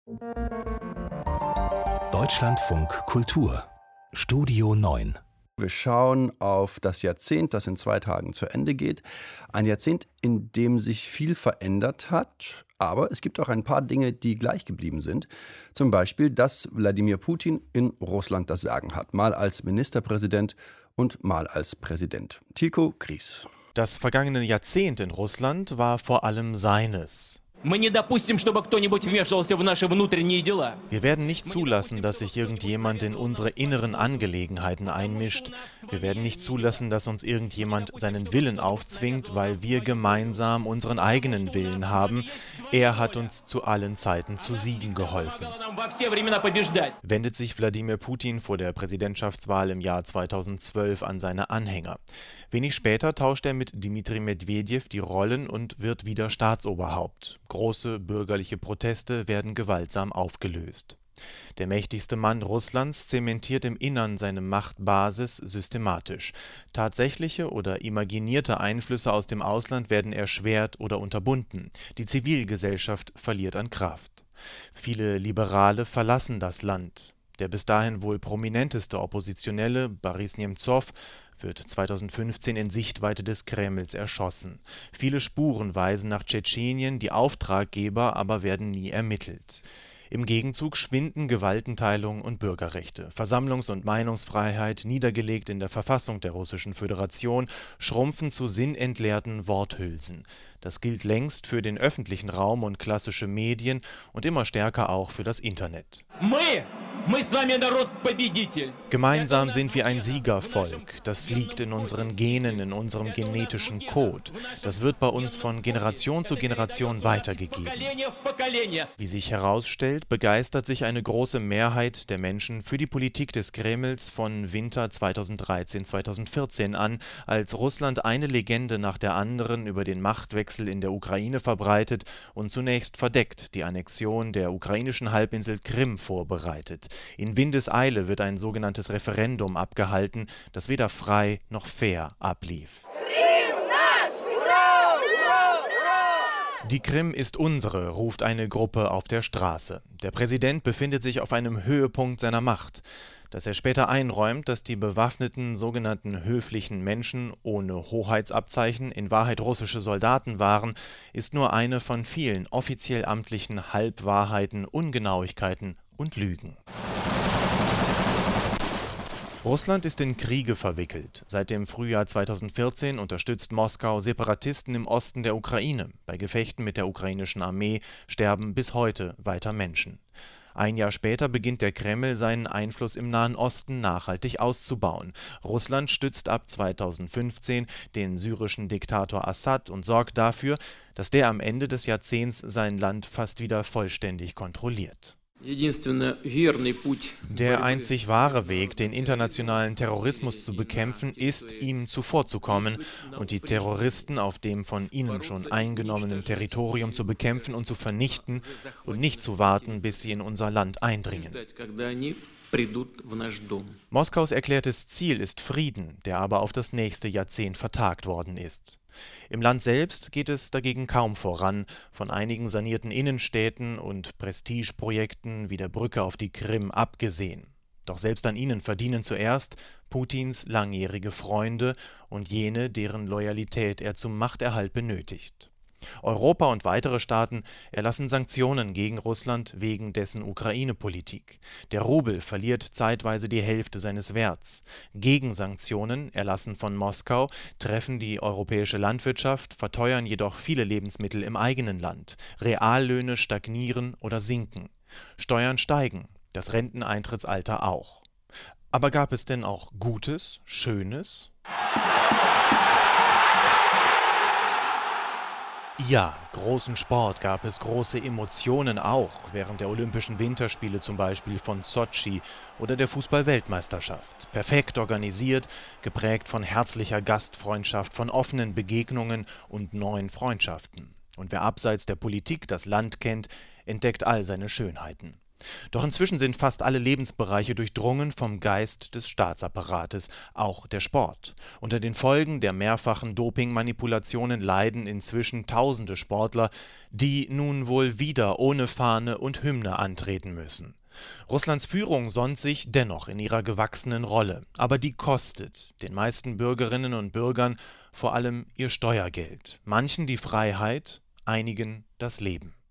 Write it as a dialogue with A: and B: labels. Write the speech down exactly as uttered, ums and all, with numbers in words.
A: Deutschlandfunk Kultur Studio neun.
B: Wir schauen auf das Jahrzehnt, das in zwei Tagen zu Ende geht. Ein Jahrzehnt, in dem sich viel verändert hat, aber es gibt auch ein paar Dinge, die gleich geblieben sind. Zum Beispiel, dass Wladimir Putin in Russland das Sagen hat, mal als Ministerpräsident und mal als Präsident. Tilko Gries.
C: Das vergangene Jahrzehnt in Russland war vor allem seines. Wir werden nicht zulassen, dass sich irgendjemand in unsere inneren Angelegenheiten einmischt. Wir werden nicht zulassen, dass uns irgendjemand seinen Willen aufzwingt, weil wir gemeinsam unseren eigenen Willen haben. Er hat uns zu allen Zeiten zu Siegen geholfen. Wendet sich Wladimir Putin vor der Präsidentschaftswahl im Jahr zweitausendzwölf an seine Anhänger. Wenig später tauscht er mit Dmitri Medwedew die Rollen und wird wieder Staatsoberhaupt. Große bürgerliche Proteste werden gewaltsam aufgelöst. Der mächtigste Mann Russlands zementiert im Innern seine Machtbasis systematisch. Tatsächliche oder imaginierte Einflüsse aus dem Ausland werden erschwert oder unterbunden. Die Zivilgesellschaft verliert an Kraft. Viele Liberale verlassen das Land. Der bis dahin wohl prominenteste Oppositionelle, Boris Nemzow, wird zweitausendfünfzehn in Sichtweite des Kremls erschossen. Viele Spuren weisen nach Tschetschenien, die Auftraggeber aber werden nie ermittelt. Im Gegenzug schwinden Gewaltenteilung und Bürgerrechte. Versammlungs- und Meinungsfreiheit, niedergelegt in der Verfassung der Russischen Föderation, schrumpfen zu sinnentleerten Worthülsen. Das gilt längst für den öffentlichen Raum und klassische Medien und immer stärker auch für das Internet. Gemeinsam sind wir ein Siegervolk. Das liegt in unseren Genen, in unserem genetischen Code. Das wird bei uns von Generation zu Generation weitergegeben. Wie sich herausstellt, begeistert sich eine große Mehrheit der Menschen für die Politik des Kremls von Winter zweitausenddreizehn zweitausendvierzehn an, als Russland eine Legende nach der anderen über den Machtwechsel in der Ukraine verbreitet und zunächst verdeckt die Annexion der ukrainischen Halbinsel Krim vorbereitet. In Windeseile wird ein sogenanntes Referendum abgehalten, das weder frei noch fair ablief. Die Krim ist unsere, ruft eine Gruppe auf der Straße. Der Präsident befindet sich auf einem Höhepunkt seiner Macht. Dass er später einräumt, dass die bewaffneten sogenannten höflichen Menschen ohne Hoheitsabzeichen in Wahrheit russische Soldaten waren, ist nur eine von vielen offiziell amtlichen Halbwahrheiten, Ungenauigkeiten und Lügen. Russland ist in Kriege verwickelt. Seit dem Frühjahr zweitausendvierzehn unterstützt Moskau Separatisten im Osten der Ukraine. Bei Gefechten mit der ukrainischen Armee sterben bis heute weiter Menschen. Ein Jahr später beginnt der Kreml, seinen Einfluss im Nahen Osten nachhaltig auszubauen. Russland stützt ab zweitausendfünfzehn den syrischen Diktator Assad und sorgt dafür, dass der am Ende des Jahrzehnts sein Land fast wieder vollständig kontrolliert. Der einzig wahre Weg, den internationalen Terrorismus zu bekämpfen, ist, ihm zuvorzukommen und die Terroristen auf dem von ihnen schon eingenommenen Territorium zu bekämpfen und zu vernichten und nicht zu warten, bis sie in unser Land eindringen. Moskaus erklärtes Ziel ist Frieden, der aber auf das nächste Jahrzehnt vertagt worden ist. Im Land selbst geht es dagegen kaum voran, von einigen sanierten Innenstädten und Prestigeprojekten wie der Brücke auf die Krim abgesehen. Doch selbst an ihnen verdienen zuerst Putins langjährige Freunde und jene, deren Loyalität er zum Machterhalt benötigt. Europa und weitere Staaten erlassen Sanktionen gegen Russland wegen dessen Ukraine-Politik. Der Rubel verliert zeitweise die Hälfte seines Werts. Gegensanktionen, erlassen von Moskau, treffen die europäische Landwirtschaft, verteuern jedoch viele Lebensmittel im eigenen Land. Reallöhne stagnieren oder sinken. Steuern steigen, das Renteneintrittsalter auch. Aber gab es denn auch Gutes, Schönes? Ja, großen Sport gab es, große Emotionen auch, während der Olympischen Winterspiele zum Beispiel von Sotschi oder der Fußball-Weltmeisterschaft. Perfekt organisiert, geprägt von herzlicher Gastfreundschaft, von offenen Begegnungen und neuen Freundschaften. Und wer abseits der Politik das Land kennt, entdeckt all seine Schönheiten. Doch inzwischen sind fast alle Lebensbereiche durchdrungen vom Geist des Staatsapparates, auch der Sport. Unter den Folgen der mehrfachen Dopingmanipulationen leiden inzwischen tausende Sportler, die nun wohl wieder ohne Fahne und Hymne antreten müssen. Russlands Führung sonnt sich dennoch in ihrer gewachsenen Rolle, aber die kostet den meisten Bürgerinnen und Bürgern vor allem ihr Steuergeld, manchen die Freiheit, einigen das Leben.